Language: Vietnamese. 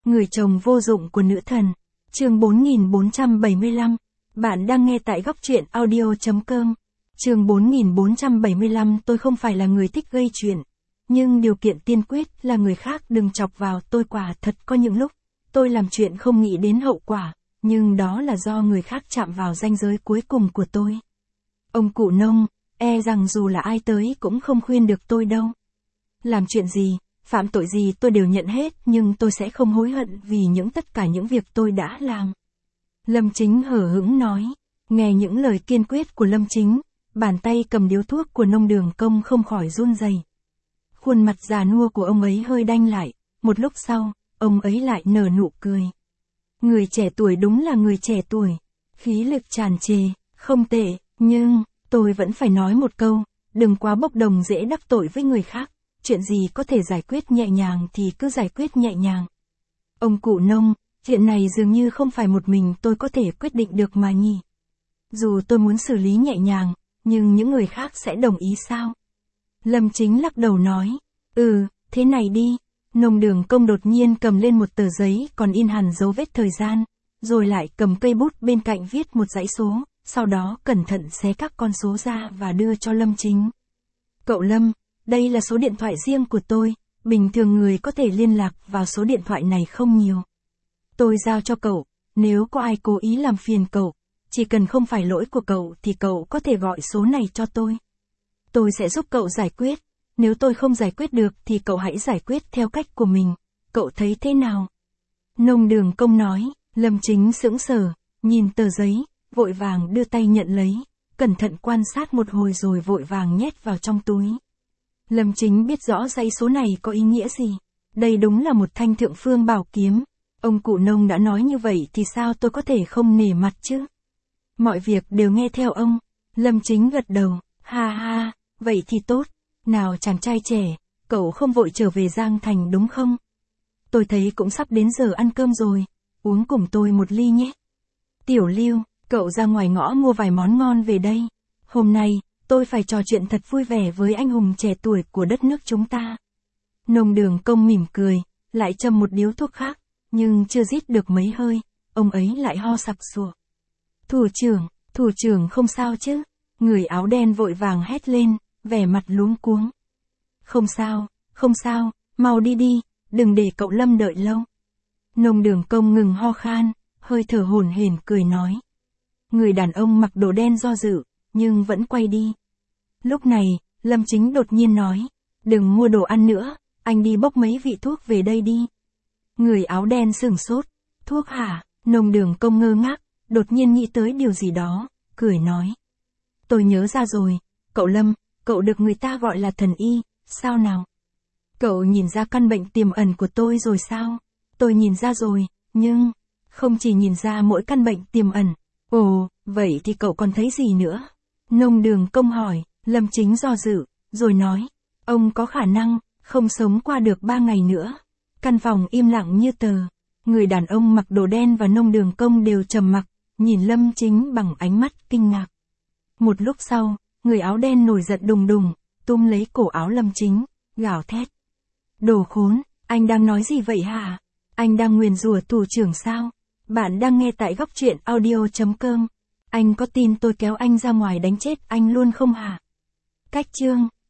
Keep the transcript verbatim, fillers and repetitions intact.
Người chồng vô dụng của nữ thần. Chương bốn nghìn bốn trăm bảy mươi lăm. Bạn đang nghe tại góc truyện audio chấm com. Chương bốn nghìn bốn trăm bảy mươi lăm. Tôi không phải là người thích gây chuyện. Nhưng điều kiện tiên quyết là người khác đừng chọc vào tôi. Quả thật có những lúc, tôi làm chuyện không nghĩ đến hậu quả, nhưng đó là do người khác chạm vào ranh giới cuối cùng của tôi. Ông cụ Nông, e rằng dù là ai tới cũng không khuyên được tôi đâu. Làm chuyện gì, phạm tội gì tôi đều nhận hết, nhưng tôi sẽ không hối hận vì những tất cả những việc tôi đã làm. Lâm Chính hờ hững nói. Nghe những lời kiên quyết của Lâm Chính, bàn tay cầm điếu thuốc của Nông Đường Công không khỏi run rẩy. Khuôn mặt già nua của ông ấy hơi đanh lại, một lúc sau, ông ấy lại nở nụ cười. Người trẻ tuổi đúng là người trẻ tuổi, khí lực tràn trề, không tệ, nhưng, tôi vẫn phải nói một câu, đừng quá bốc đồng dễ đắc tội với người khác, chuyện gì có thể giải quyết nhẹ nhàng thì cứ giải quyết nhẹ nhàng. Ông cụ Nông, chuyện này dường như không phải một mình tôi có thể quyết định được mà nhỉ. Dù tôi muốn xử lý nhẹ nhàng, nhưng những người khác sẽ đồng ý sao? Lâm Chính lắc đầu nói, ừ, thế này đi. Nông Đường Công đột nhiên cầm lên một tờ giấy còn in hẳn dấu vết thời gian, rồi lại cầm cây bút bên cạnh viết một dãy số, sau đó cẩn thận xé các con số ra và đưa cho Lâm Chính. Cậu Lâm, đây là số điện thoại riêng của tôi, bình thường người có thể liên lạc vào số điện thoại này không nhiều. Tôi giao cho cậu, nếu có ai cố ý làm phiền cậu, chỉ cần không phải lỗi của cậu thì cậu có thể gọi số này cho tôi. Tôi sẽ giúp cậu giải quyết, nếu tôi không giải quyết được thì cậu hãy giải quyết theo cách của mình, cậu thấy thế nào? Nông Đường Công nói. Lâm Chính sững sờ, nhìn tờ giấy, vội vàng đưa tay nhận lấy, cẩn thận quan sát một hồi rồi vội vàng nhét vào trong túi. Lâm Chính biết rõ dãy số này có ý nghĩa gì, đây đúng là một thanh thượng phương bảo kiếm, ông cụ Nông đã nói như vậy thì sao tôi có thể không nể mặt chứ? Mọi việc đều nghe theo ông. Lâm Chính gật đầu, ha ha, vậy thì tốt. Nào chàng trai trẻ, cậu không vội trở về Giang Thành đúng không? Tôi thấy cũng sắp đến giờ ăn cơm rồi, uống cùng tôi một ly nhé. Tiểu Lưu, cậu ra ngoài ngõ mua vài món ngon về đây. Hôm nay, tôi phải trò chuyện thật vui vẻ với anh hùng trẻ tuổi của đất nước chúng ta. Nông Đường Công mỉm cười, lại châm một điếu thuốc khác, nhưng chưa rít được mấy hơi, ông ấy lại ho sặc sụa. Thủ trưởng, thủ trưởng không sao chứ? Người áo đen vội vàng hét lên, vẻ mặt luống cuống. Không sao, không sao, mau đi đi, đừng để cậu Lâm đợi lâu. Nông Đường Công ngừng ho khan, hơi thở hổn hển cười nói. Người đàn ông mặc đồ đen do dự, nhưng vẫn quay đi. Lúc này, Lâm Chính đột nhiên nói, đừng mua đồ ăn nữa, anh đi bốc mấy vị thuốc về đây đi. Người áo đen sửng sốt, thuốc hả? Nông Đường Công ngơ ngác, đột nhiên nghĩ tới điều gì đó, cười nói. Tôi nhớ ra rồi, cậu Lâm, cậu được người ta gọi là thần y, sao nào? Cậu nhìn ra căn bệnh tiềm ẩn của tôi rồi sao? Tôi nhìn ra rồi, nhưng, không chỉ nhìn ra mỗi căn bệnh tiềm ẩn. Ồ, vậy thì cậu còn thấy gì nữa? Nông Đường Công hỏi. Lâm Chính do dự, rồi nói, ông có khả năng, không sống qua được ba ngày nữa. Căn phòng im lặng như tờ, người đàn ông mặc đồ đen và Nông Đường Công đều trầm mặc, nhìn Lâm Chính bằng ánh mắt kinh ngạc. Một lúc sau, người áo đen nổi giận đùng đùng, túm lấy cổ áo Lâm Chính, gào thét. Đồ khốn, anh đang nói gì vậy hả? Anh đang nguyền rủa thủ trưởng sao? Bạn đang nghe tại góc truyện audio chấm com. Anh có tin tôi kéo anh ra ngoài đánh chết anh luôn không hả? Cách chương